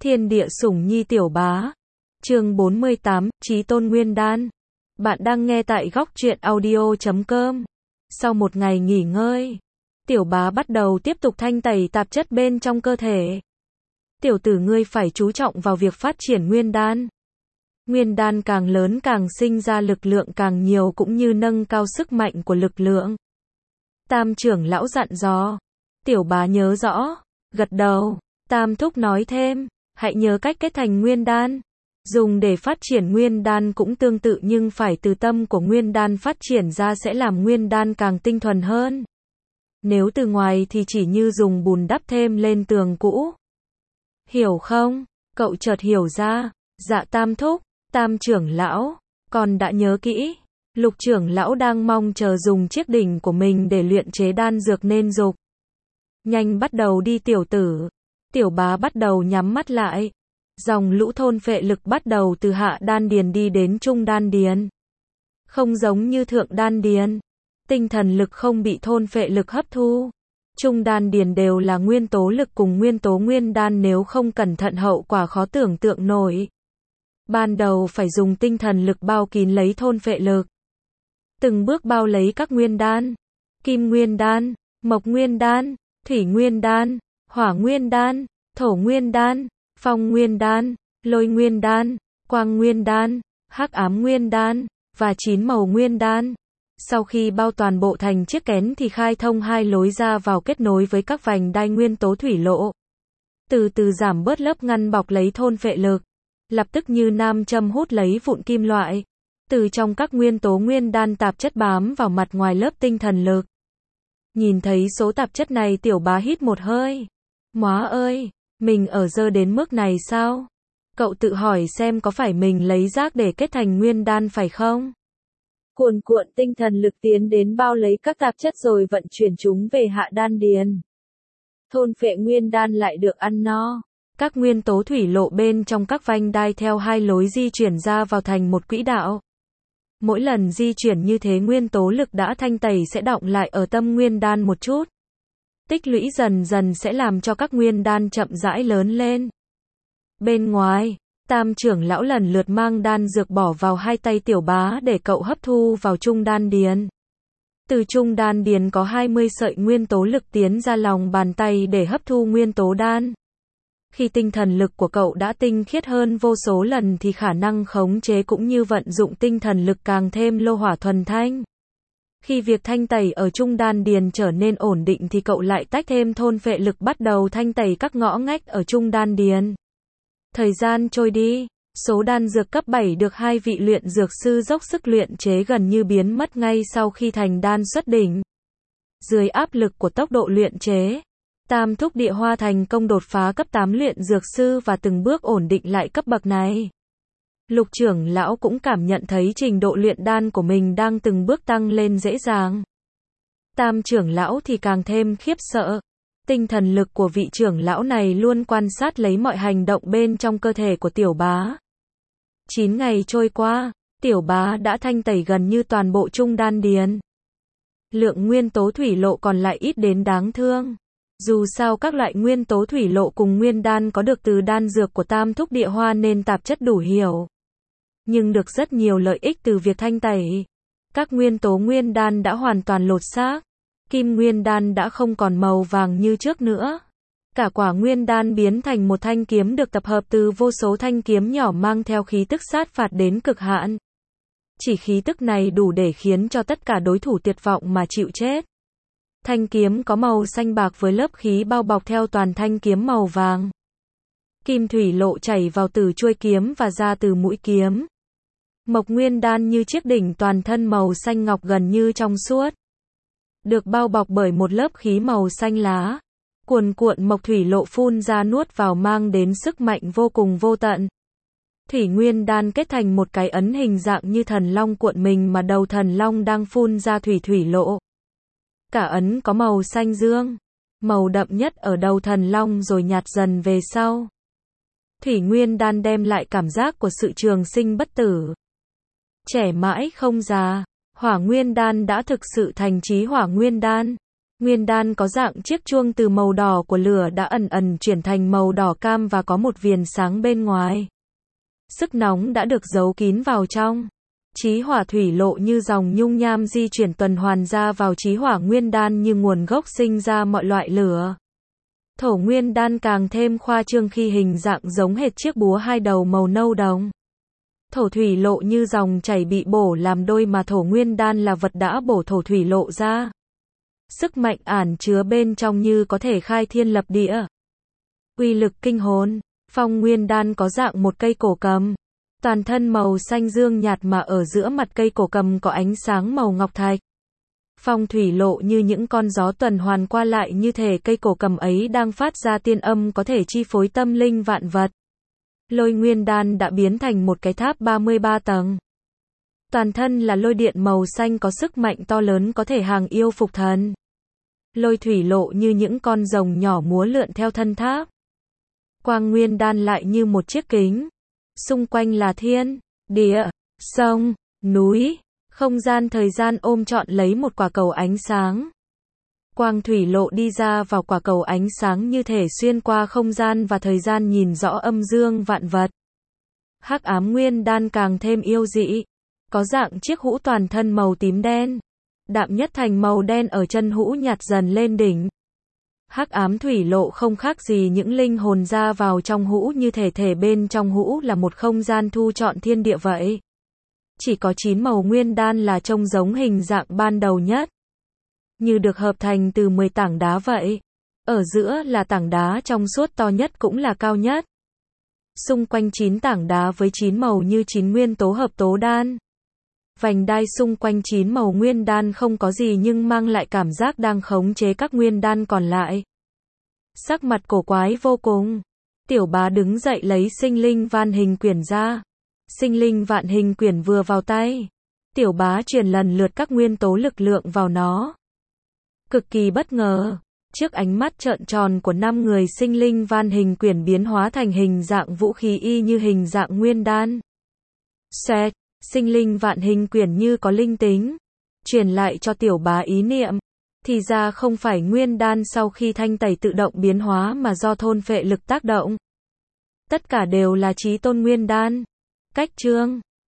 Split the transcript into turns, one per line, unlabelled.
Thiên địa sủng nhi tiểu bá. Chương 48, Chí tôn nguyên đan. Bạn đang nghe tại góc truyện audio.com. Sau một ngày nghỉ ngơi, tiểu bá bắt đầu tiếp tục thanh tẩy tạp chất bên trong cơ thể. Tiểu tử ngươi phải chú trọng vào việc phát triển nguyên đan. Nguyên đan càng lớn càng sinh ra lực lượng càng nhiều cũng như nâng cao sức mạnh của lực lượng. Tam trưởng lão dặn dò. Tiểu bá nhớ rõ, gật đầu. Tam thúc nói thêm, hãy nhớ cách kết thành nguyên đan. Dùng để phát triển nguyên đan cũng tương tự nhưng phải từ tâm của nguyên đan phát triển ra sẽ làm nguyên đan càng tinh thuần hơn. Nếu từ ngoài thì chỉ như dùng bùn đắp thêm lên tường cũ. Hiểu không? Cậu chợt hiểu ra. Dạ tam thúc, tam trưởng lão, con đã nhớ kỹ. Lục trưởng lão đang mong chờ dùng chiếc đỉnh của mình để luyện chế đan dược nên dục. Nhanh bắt đầu đi tiểu tử. Tiểu bá bắt đầu nhắm mắt lại. Dòng lũ thôn phệ lực bắt đầu từ hạ đan điền đi đến trung đan điền. Không giống như thượng đan điền, tinh thần lực không bị thôn phệ lực hấp thu. Trung đan điền đều là nguyên tố lực cùng nguyên tố nguyên đan, nếu không cẩn thận hậu quả khó tưởng tượng nổi. Ban đầu phải dùng tinh thần lực bao kín lấy thôn phệ lực. Từng bước bao lấy các nguyên đan. Kim nguyên đan, mộc nguyên đan, thủy nguyên đan, hỏa nguyên đan, thổ nguyên đan, phong nguyên đan, lôi nguyên đan, quang nguyên đan, hắc ám nguyên đan, và 9 màu nguyên đan. Sau khi bao toàn bộ thành chiếc kén thì khai thông hai lối ra vào kết nối với các vành đai nguyên tố thủy lộ. Từ từ giảm bớt lớp ngăn bọc lấy thôn phệ lực. Lập tức như nam châm hút lấy vụn kim loại. Từ trong các nguyên tố nguyên đan tạp chất bám vào mặt ngoài lớp tinh thần lực. Nhìn thấy số tạp chất này tiểu bá hít một hơi. Móa ơi, mình ở dơ đến mức này sao? Cậu tự hỏi xem có phải mình lấy rác để kết thành nguyên đan phải không? Cuồn cuộn tinh thần lực tiến đến bao lấy các tạp chất rồi vận chuyển chúng về hạ đan điền. Thôn phệ nguyên đan lại được ăn no. Các nguyên tố thủy lộ bên trong các vành đai theo hai lối di chuyển ra vào thành một quỹ đạo. Mỗi lần di chuyển như thế nguyên tố lực đã thanh tẩy sẽ đọng lại ở tâm nguyên đan một chút. Tích lũy dần dần sẽ làm cho các nguyên đan chậm rãi lớn lên. Bên ngoài, tam trưởng lão lần lượt mang đan dược bỏ vào hai tay tiểu bá để cậu hấp thu vào trung đan điền. Từ trung đan điền có 20 sợi nguyên tố lực tiến ra lòng bàn tay để hấp thu nguyên tố đan. Khi tinh thần lực của cậu đã tinh khiết hơn vô số lần thì khả năng khống chế cũng như vận dụng tinh thần lực càng thêm lô hỏa thuần thanh. Khi việc thanh tẩy ở trung đan điền trở nên ổn định thì cậu lại tách thêm thôn phệ lực bắt đầu thanh tẩy các ngõ ngách ở trung đan điền. Thời gian trôi đi, số đan dược cấp 7 được hai vị luyện dược sư dốc sức luyện chế gần như biến mất ngay sau khi thành đan xuất đỉnh. Dưới áp lực của tốc độ luyện chế, tam thúc địa hoa thành công đột phá cấp 8 luyện dược sư và từng bước ổn định lại cấp bậc này. Lục trưởng lão cũng cảm nhận thấy trình độ luyện đan của mình đang từng bước tăng lên dễ dàng. Tam trưởng lão thì càng thêm khiếp sợ. Tinh thần lực của vị trưởng lão này luôn quan sát lấy mọi hành động bên trong cơ thể của tiểu bá. 9 ngày trôi qua, tiểu bá đã thanh tẩy gần như toàn bộ trung đan điền. Lượng nguyên tố thủy lộ còn lại ít đến đáng thương. Dù sao các loại nguyên tố thủy lộ cùng nguyên đan có được từ đan dược của tam thúc địa hoa nên tạp chất đủ hiểu. Nhưng được rất nhiều lợi ích từ việc thanh tẩy. Các nguyên tố nguyên đan đã hoàn toàn lột xác. Kim nguyên đan đã không còn màu vàng như trước nữa. Cả quả nguyên đan biến thành một thanh kiếm được tập hợp từ vô số thanh kiếm nhỏ mang theo khí tức sát phạt đến cực hạn. Chỉ khí tức này đủ để khiến cho tất cả đối thủ tuyệt vọng mà chịu chết. Thanh kiếm có màu xanh bạc với lớp khí bao bọc theo toàn thanh kiếm màu vàng. Kim thủy lộ chảy vào từ chuôi kiếm và ra từ mũi kiếm. Mộc nguyên đan như chiếc đỉnh toàn thân màu xanh ngọc gần như trong suốt. Được bao bọc bởi một lớp khí màu xanh lá. Cuồn cuộn mộc thủy lộ phun ra nuốt vào mang đến sức mạnh vô cùng vô tận. Thủy nguyên đan kết thành một cái ấn hình dạng như thần long cuộn mình mà đầu thần long đang phun ra thủy lộ. Cả ấn có màu xanh dương. Màu đậm nhất ở đầu thần long rồi nhạt dần về sau. Thủy nguyên đan đem lại cảm giác của sự trường sinh bất tử. Trẻ mãi không già. Hỏa nguyên đan đã thực sự thành chí hỏa nguyên đan. Nguyên đan có dạng chiếc chuông từ màu đỏ của lửa đã ẩn ẩn chuyển thành màu đỏ cam và có một viền sáng bên ngoài. Sức nóng đã được giấu kín vào trong. Chí hỏa thủy lộ như dòng nhung nham di chuyển tuần hoàn ra vào chí hỏa nguyên đan như nguồn gốc sinh ra mọi loại lửa. Thổ nguyên đan càng thêm khoa trương khi hình dạng giống hệt chiếc búa hai đầu màu nâu đồng. Thổ thủy lộ như dòng chảy bị bổ làm đôi mà thổ nguyên đan là vật đã bổ thổ thủy lộ ra. Sức mạnh ẩn chứa bên trong như có thể khai thiên lập địa. Uy lực kinh hồn. Phong nguyên đan có dạng một cây cổ cầm. Toàn thân màu xanh dương nhạt mà ở giữa mặt cây cổ cầm có ánh sáng màu ngọc thạch. Phong thủy lộ như những con gió tuần hoàn qua lại như thể cây cổ cầm ấy đang phát ra tiên âm có thể chi phối tâm linh vạn vật. Lôi nguyên đan đã biến thành một cái tháp 33 tầng. Toàn thân là lôi điện màu xanh có sức mạnh to lớn có thể hàng yêu phục thần. Lôi thủy lộ như những con rồng nhỏ múa lượn theo thân tháp. Quang nguyên đan lại như một chiếc kính. Xung quanh là thiên, địa, sông, núi, không gian thời gian ôm trọn lấy một quả cầu ánh sáng. Quang thủy lộ đi ra vào quả cầu ánh sáng như thể xuyên qua không gian và thời gian nhìn rõ âm dương vạn vật. Hắc ám nguyên đan càng thêm yêu dị. Có dạng chiếc hũ toàn thân màu tím đen. Đạm nhất thành màu đen ở chân hũ nhạt dần lên đỉnh. Hắc ám thủy lộ không khác gì những linh hồn ra vào trong hũ như thể bên trong hũ là một không gian thu trọn thiên địa vậy. Chỉ có 9 màu nguyên đan là trông giống hình dạng ban đầu nhất. Như được hợp thành từ 10 tảng đá vậy. Ở giữa là tảng đá trong suốt to nhất cũng là cao nhất. Xung quanh 9 tảng đá với 9 màu như 9 nguyên tố hợp tố đan. Vành đai xung quanh 9 màu nguyên đan không có gì nhưng mang lại cảm giác đang khống chế các nguyên đan còn lại. Sắc mặt cổ quái vô cùng. Tiểu bá đứng dậy lấy sinh linh vạn hình quyển ra. Sinh linh vạn hình quyển vừa vào tay. Tiểu bá truyền lần lượt các nguyên tố lực lượng vào nó. Cực kỳ bất ngờ. Trước ánh mắt trợn tròn của 5 người sinh linh vạn hình quyển biến hóa thành hình dạng vũ khí y như hình dạng nguyên đan. Xoẹt. Sinh linh vạn hình quyển như có linh tính. Truyền lại cho tiểu bá ý niệm. Thì ra không phải nguyên đan sau khi thanh tẩy tự động biến hóa mà do thôn phệ lực tác động. Tất cả đều là chí tôn nguyên đan. Cách chương